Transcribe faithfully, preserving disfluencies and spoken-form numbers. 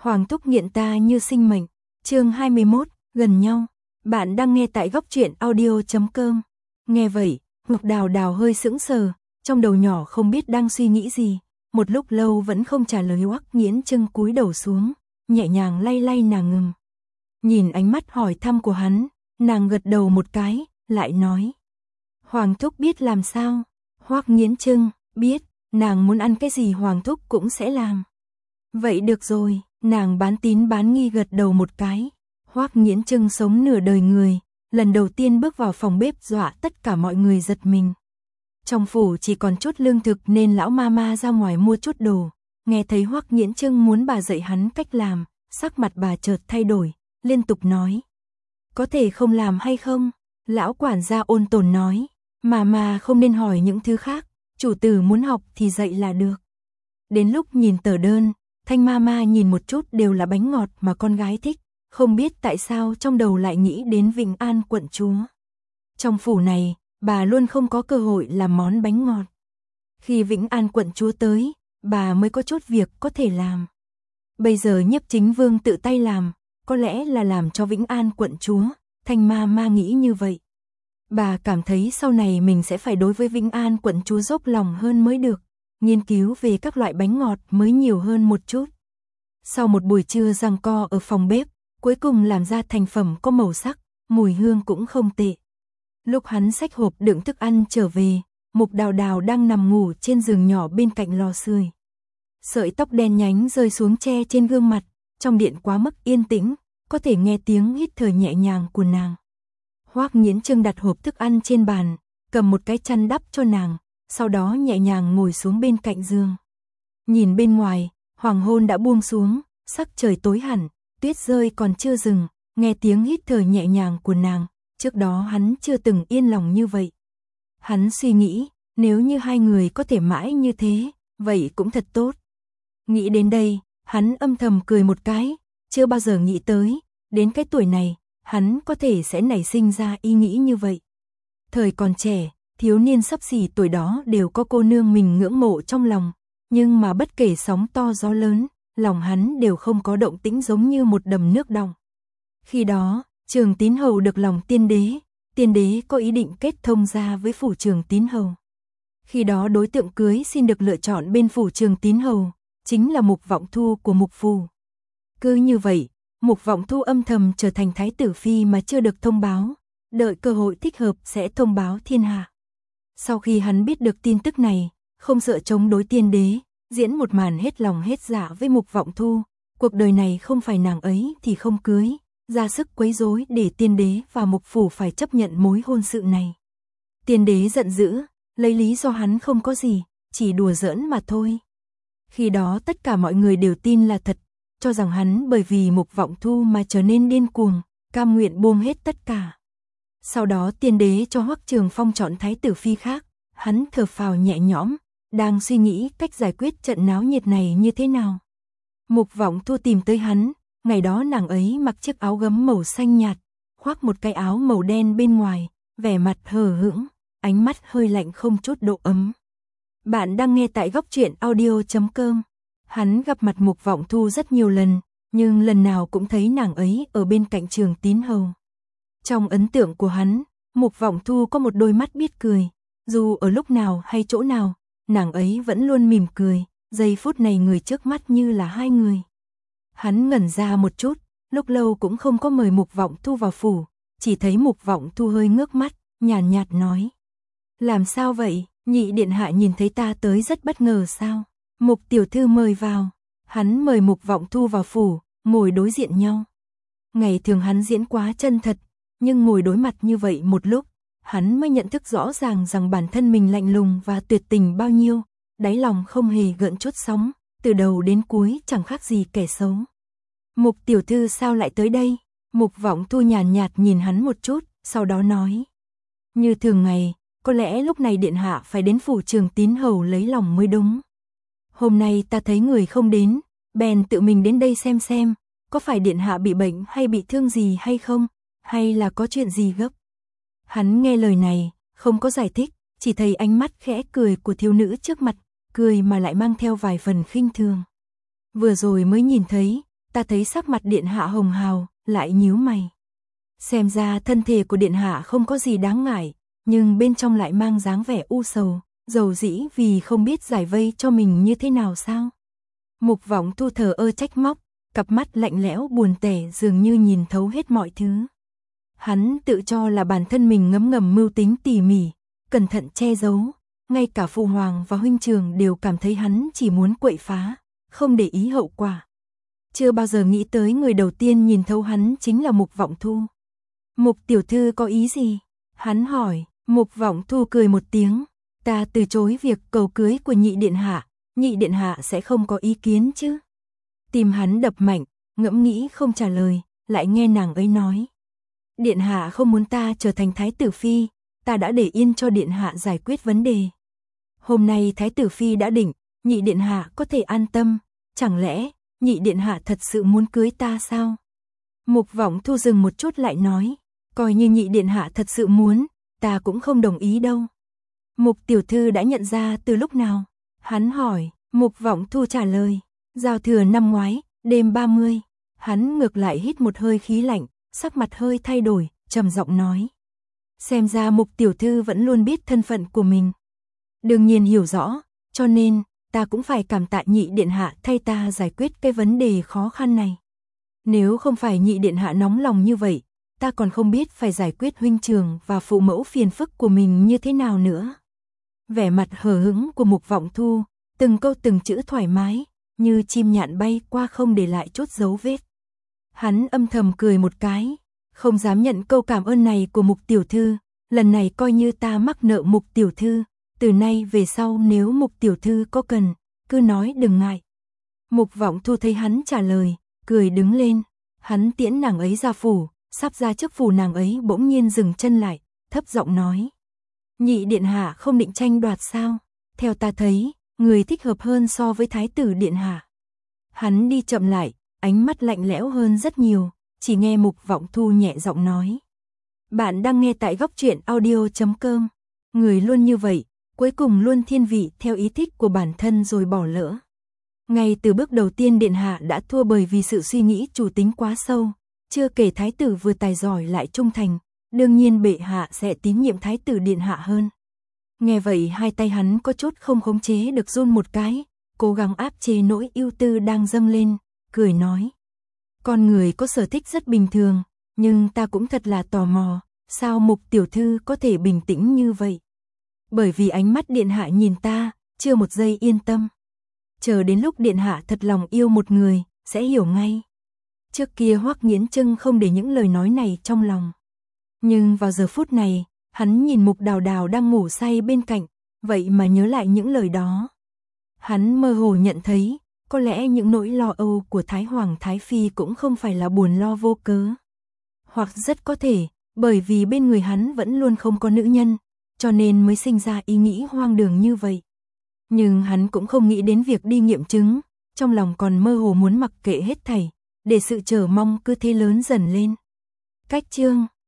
Hoàng thúc nghiện ta như sinh mệnh. Chương hai mươi mốt, gần nhau. Bạn đang nghe tại góc truyện audio chấm com. Nghe vậy, Mục Đào Đào hơi sững sờ, trong đầu nhỏ không biết đang suy nghĩ gì, một lúc lâu vẫn không trả lời. Hoắc Nghiễn Trưng cúi đầu xuống, nhẹ nhàng lay lay nàng ngừng. Nhìn ánh mắt hỏi thăm của hắn, nàng gật đầu một cái, lại nói: Hoàng thúc biết làm sao? Hoắc Nghiễn Trưng: Biết, nàng muốn ăn cái gì Hoàng thúc cũng sẽ làm. Vậy được rồi, nàng bán tín bán nghi gật đầu một cái. Hoắc Nghiễn Trưng sống nửa đời người, lần đầu tiên bước vào phòng bếp dọa tất cả mọi người giật mình. Trong phủ chỉ còn chút lương thực nên lão ma ma ra ngoài mua chút đồ, nghe thấy Hoắc Nghiễn Trưng muốn bà dạy hắn cách làm, sắc mặt bà chợt thay đổi, liên tục nói: Có thể không làm hay không? Lão quản gia ôn tồn nói: Mà mà không nên hỏi những thứ khác, chủ tử muốn học thì dạy là được. Đến lúc nhìn tờ đơn, Thanh ma ma nhìn một chút đều là bánh ngọt mà con gái thích, không biết tại sao trong đầu lại nghĩ đến Vĩnh An quận chúa. Trong phủ này, bà luôn không có cơ hội làm món bánh ngọt. Khi Vĩnh An quận chúa tới, bà mới có chút việc có thể làm. Bây giờ Nhiếp Chính Vương tự tay làm, có lẽ là làm cho Vĩnh An quận chúa. Thanh ma ma nghĩ như vậy. Bà cảm thấy sau này mình sẽ phải đối với Vĩnh An quận chúa dốc lòng hơn mới được, nghiên cứu về các loại bánh ngọt mới nhiều hơn một chút. Sau một buổi trưa giằng co ở phòng bếp, cuối cùng làm ra thành phẩm có màu sắc, mùi hương cũng không tệ. Lúc hắn xách hộp đựng thức ăn trở về, Mục Đào Đào đang nằm ngủ trên giường nhỏ bên cạnh lò sưởi. Sợi tóc đen nhánh rơi xuống che trên gương mặt, trong điện quá mức yên tĩnh, có thể nghe tiếng hít thở nhẹ nhàng của nàng. Hoắc Nghiễn Trưng đặt hộp thức ăn trên bàn, cầm một cái chăn đắp cho nàng, sau đó nhẹ nhàng ngồi xuống bên cạnh giường. Nhìn bên ngoài, hoàng hôn đã buông xuống, sắc trời tối hẳn, tuyết rơi còn chưa dừng, nghe tiếng hít thở nhẹ nhàng của nàng, trước đó hắn chưa từng yên lòng như vậy. Hắn suy nghĩ, nếu như hai người có thể mãi như thế, vậy cũng thật tốt. Nghĩ đến đây, hắn âm thầm cười một cái, chưa bao giờ nghĩ tới, đến cái tuổi này, hắn có thể sẽ nảy sinh ra ý nghĩ như vậy. Thời còn trẻ, thiếu niên sắp xỉ tuổi đó đều có cô nương mình ngưỡng mộ trong lòng, nhưng mà bất kể sóng to gió lớn, lòng hắn đều không có động tĩnh giống như một đầm nước đọng. Khi đó, Trường Tín Hầu được lòng tiên đế, tiên đế có ý định kết thông gia với phủ Trường Tín Hầu. Khi đó đối tượng cưới xin được lựa chọn bên phủ Trường Tín Hầu, chính là Mục Vọng Thu của Mục phủ. Cứ như vậy, Mục Vọng Thu âm thầm trở thành thái tử phi mà chưa được thông báo, đợi cơ hội thích hợp sẽ thông báo thiên hạ. Sau khi hắn biết được tin tức này, không sợ chống đối tiên đế, diễn một màn hết lòng hết dạ với Mục Vọng Thu, cuộc đời này không phải nàng ấy thì không cưới, ra sức quấy rối để tiên đế và Mục phủ phải chấp nhận mối hôn sự này. Tiên đế giận dữ, lấy lý do hắn không có gì, chỉ đùa giỡn mà thôi. Khi đó tất cả mọi người đều tin là thật, cho rằng hắn bởi vì Mục Vọng Thu mà trở nên điên cuồng, cam nguyện buông hết tất cả. Sau đó tiên đế cho Hoắc Trường Phong chọn thái tử phi khác, hắn thở phào nhẹ nhõm, đang suy nghĩ cách giải quyết trận náo nhiệt này như thế nào. Mục Vọng Thu tìm tới hắn, ngày đó nàng ấy mặc chiếc áo gấm màu xanh nhạt, khoác một cái áo màu đen bên ngoài, vẻ mặt hờ hững, ánh mắt hơi lạnh không chút độ ấm. Bạn đang nghe tại góc truyện audio chấm com. Hắn gặp mặt Mục Vọng Thu rất nhiều lần, nhưng lần nào cũng thấy nàng ấy ở bên cạnh Trường Tín Hầu. Trong ấn tượng của hắn, Mục Vọng Thu có một đôi mắt biết cười, dù ở lúc nào hay chỗ nào, nàng ấy vẫn luôn mỉm cười, giây phút này người trước mắt như là hai người. Hắn ngẩn ra một chút, lúc lâu cũng không có mời Mục Vọng Thu vào phủ, chỉ thấy Mục Vọng Thu hơi ngước mắt, nhàn nhạt, nhạt nói: Làm sao vậy, nhị điện hạ nhìn thấy ta tới rất bất ngờ sao? Mục tiểu thư mời vào. Hắn mời Mục Vọng Thu vào phủ, ngồi đối diện nhau. Ngày thường hắn diễn quá chân thật, nhưng ngồi đối mặt như vậy một lúc, hắn mới nhận thức rõ ràng rằng bản thân mình lạnh lùng và tuyệt tình bao nhiêu, đáy lòng không hề gợn chút sóng, từ đầu đến cuối chẳng khác gì kẻ xấu. Mục tiểu thư sao lại tới đây? Mục Vọng Thu nhàn nhạt, nhạt nhìn hắn một chút, sau đó nói: Như thường ngày, có lẽ lúc này điện hạ phải đến phủ Trường Tín Hầu lấy lòng mới đúng. Hôm nay ta thấy người không đến, bèn tự mình đến đây xem xem, có phải điện hạ bị bệnh hay bị thương gì hay không, hay là có chuyện gì gấp. Hắn nghe lời này, không có giải thích, chỉ thấy ánh mắt khẽ cười của thiếu nữ trước mặt, cười mà lại mang theo vài phần khinh thường. Vừa rồi mới nhìn thấy, ta thấy sắc mặt điện hạ hồng hào, lại nhíu mày. Xem ra thân thể của điện hạ không có gì đáng ngại, nhưng bên trong lại mang dáng vẻ u sầu, dầu dĩ vì không biết giải vây cho mình như thế nào sao. Mục Vọng Thu thờ ơ trách móc, cặp mắt lạnh lẽo buồn tẻ dường như nhìn thấu hết mọi thứ. Hắn tự cho là bản thân mình ngấm ngầm mưu tính tỉ mỉ, cẩn thận che giấu, ngay cả phụ hoàng và huynh trưởng đều cảm thấy hắn chỉ muốn quậy phá, không để ý hậu quả. Chưa bao giờ nghĩ tới người đầu tiên nhìn thấu hắn chính là Mục Vọng Thu. Mục tiểu thư có ý gì? Hắn hỏi. Mục Vọng Thu cười một tiếng, ta từ chối việc cầu cưới của nhị điện hạ, nhị điện hạ sẽ không có ý kiến chứ? Tim hắn đập mạnh, ngẫm nghĩ không trả lời, lại nghe nàng ấy nói. Điện hạ không muốn ta trở thành thái tử phi, ta đã để yên cho điện hạ giải quyết vấn đề. Hôm nay thái tử phi đã định, nhị điện hạ có thể an tâm, chẳng lẽ nhị điện hạ thật sự muốn cưới ta sao? Mục Vọng Thu dừng một chút lại nói, coi như nhị điện hạ thật sự muốn, ta cũng không đồng ý đâu. Mục tiểu thư đã nhận ra từ lúc nào? Hắn hỏi. Mục Vọng Thu trả lời, giao thừa năm ngoái, đêm ba mươi. Hắn ngược lại hít một hơi khí lạnh, sắc mặt hơi thay đổi, trầm giọng nói. Xem ra Mục tiểu thư vẫn luôn biết thân phận của mình. Đương nhiên hiểu rõ, cho nên, ta cũng phải cảm tạ nhị điện hạ thay ta giải quyết cái vấn đề khó khăn này. Nếu không phải nhị điện hạ nóng lòng như vậy, ta còn không biết phải giải quyết huynh trưởng và phụ mẫu phiền phức của mình như thế nào nữa. Vẻ mặt hờ hững của Mục Vọng Thu, từng câu từng chữ thoải mái, như chim nhạn bay qua không để lại chút dấu vết. Hắn âm thầm cười một cái, không dám nhận câu cảm ơn này của Mục tiểu thư, lần này coi như ta mắc nợ Mục tiểu thư, từ nay về sau nếu Mục tiểu thư có cần, cứ nói đừng ngại. Mục Vọng Thu thấy hắn trả lời, cười đứng lên, hắn tiễn nàng ấy ra phủ, sắp ra trước phủ nàng ấy bỗng nhiên dừng chân lại, thấp giọng nói. Nhị điện hạ không định tranh đoạt sao? Theo ta thấy, người thích hợp hơn so với thái tử điện hạ. Hắn đi chậm lại, ánh mắt lạnh lẽo hơn rất nhiều, chỉ nghe Mục Vọng Thu nhẹ giọng nói. Bạn đang nghe tại góc truyện audio chấm com. Người luôn như vậy, cuối cùng luôn thiên vị theo ý thích của bản thân rồi bỏ lỡ. Ngay từ bước đầu tiên điện hạ đã thua bởi vì sự suy nghĩ chủ tính quá sâu, chưa kể thái tử vừa tài giỏi lại trung thành, đương nhiên bệ hạ sẽ tín nhiệm thái tử điện hạ hơn. Nghe vậy hai tay hắn có chút không khống chế được run một cái, cố gắng áp chế nỗi ưu tư đang dâng lên, cười nói. Con người có sở thích rất bình thường, nhưng ta cũng thật là tò mò, sao Mục tiểu thư có thể bình tĩnh như vậy? Bởi vì ánh mắt điện hạ nhìn ta, chưa một giây yên tâm. Chờ đến lúc điện hạ thật lòng yêu một người, sẽ hiểu ngay. Trước kia Hoắc Nghiễn Trưng không để những lời nói này trong lòng. Nhưng vào giờ phút này, hắn nhìn Mục Đào Đào đang ngủ say bên cạnh, vậy mà nhớ lại những lời đó. Hắn mơ hồ nhận thấy, có lẽ những nỗi lo âu của Thái Hoàng Thái Phi cũng không phải là buồn lo vô cớ. Hoặc rất có thể, bởi vì bên người hắn vẫn luôn không có nữ nhân, cho nên mới sinh ra ý nghĩ hoang đường như vậy. Nhưng hắn cũng không nghĩ đến việc đi nghiệm chứng, trong lòng còn mơ hồ muốn mặc kệ hết thảy, để sự chờ mong cứ thế lớn dần lên. Cách chương